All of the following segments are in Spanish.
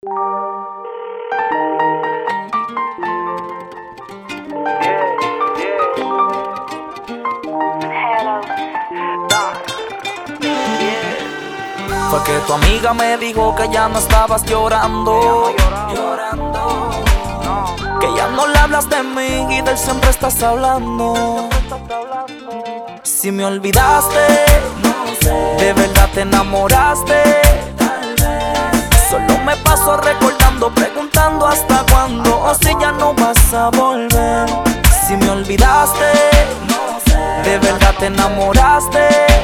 Fue que tu amiga me dijo que ya no estabas llorando, que ya no le hablas de mí y de él siempre estás hablando. Si me olvidaste, de verdad te enamoraste. Solo me paso recordando, preguntando hasta cuándo, o si ya no vas a volver. Si me olvidaste, de verdad te enamoraste.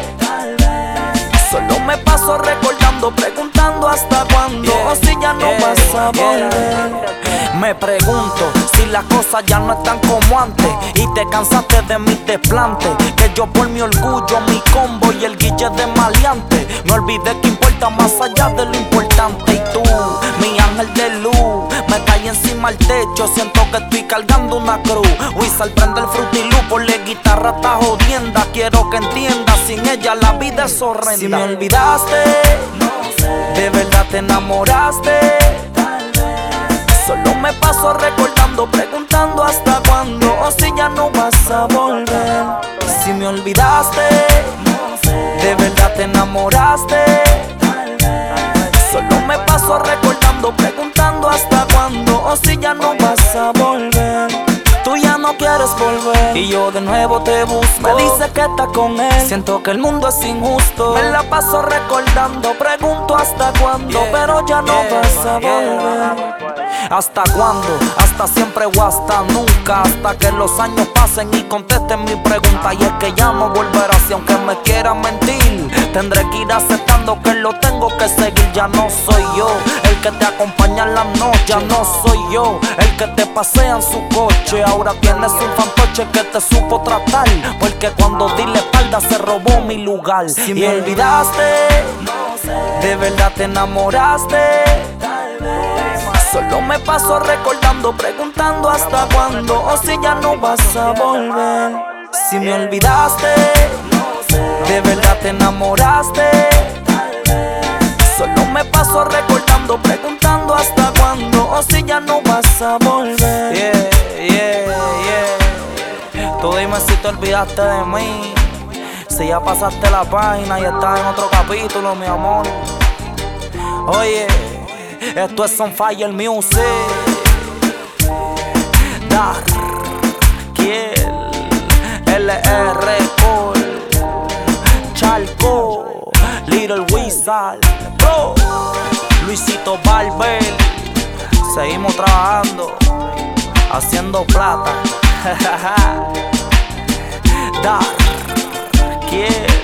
Solo me paso recordando, preguntando hasta cuándo, o si ya no vas a volver. Me pregunto si las cosas ya no están como antes y te cansaste de mi desplante. Que yo por mi orgullo, mi combo y el guille de maleante, me olvidé que importa más allá de lo importante. Y tú, mi ángel de luz, me caí encima al techo, siento que estoy cargando una cruz. Wizard prende el frutilú, por la guitarra está jodienda. Quiero que entiendas, sin ella la vida es horrenda. Si me olvidaste, de verdad te enamoraste. Solo me paso recordando, preguntando hasta cuándo, o si ya no vas a volver. Si me olvidaste, de verdad te enamoraste. Solo me paso recordando, preguntando hasta cuándo, o si ya no vas a volver. Tú ya no quieres volver y yo de nuevo te busco. Me dice que estás con él, siento que el mundo es injusto. Me la paso recordando, pregunto hasta cuándo, pero ya no vas a volver. ¿Hasta cuándo? ¿Hasta siempre o hasta nunca? Hasta que los años pasen y contesten mi pregunta. Y es que ya no volverás y aunque me quieras mentir, tendré que ir aceptando que lo tengo que seguir. Ya no soy yo el que te acompaña en la noche, ya no soy yo el que te pasea en su coche. Ahora tienes un fantoche que te supo tratar, porque cuando di la espalda se robó mi lugar. Si me olvidaste, de verdad te enamoraste. Solo me paso recordando, preguntando hasta cuándo, o si ya no vas a volver. Si me olvidaste, de verdad te enamoraste. Solo me paso recordando, preguntando hasta cuándo, o si ya no vas a volver. Tú dime si te olvidaste de mí, si ya pasaste la página y estás en otro capítulo, mi amor. Oye, esto es On Fire Music. Dar, Kiel, LR Cole, Chalco, Little Wizard, Bro, Luisito Barber. Seguimos trabajando, haciendo plata. Dar, Kiel.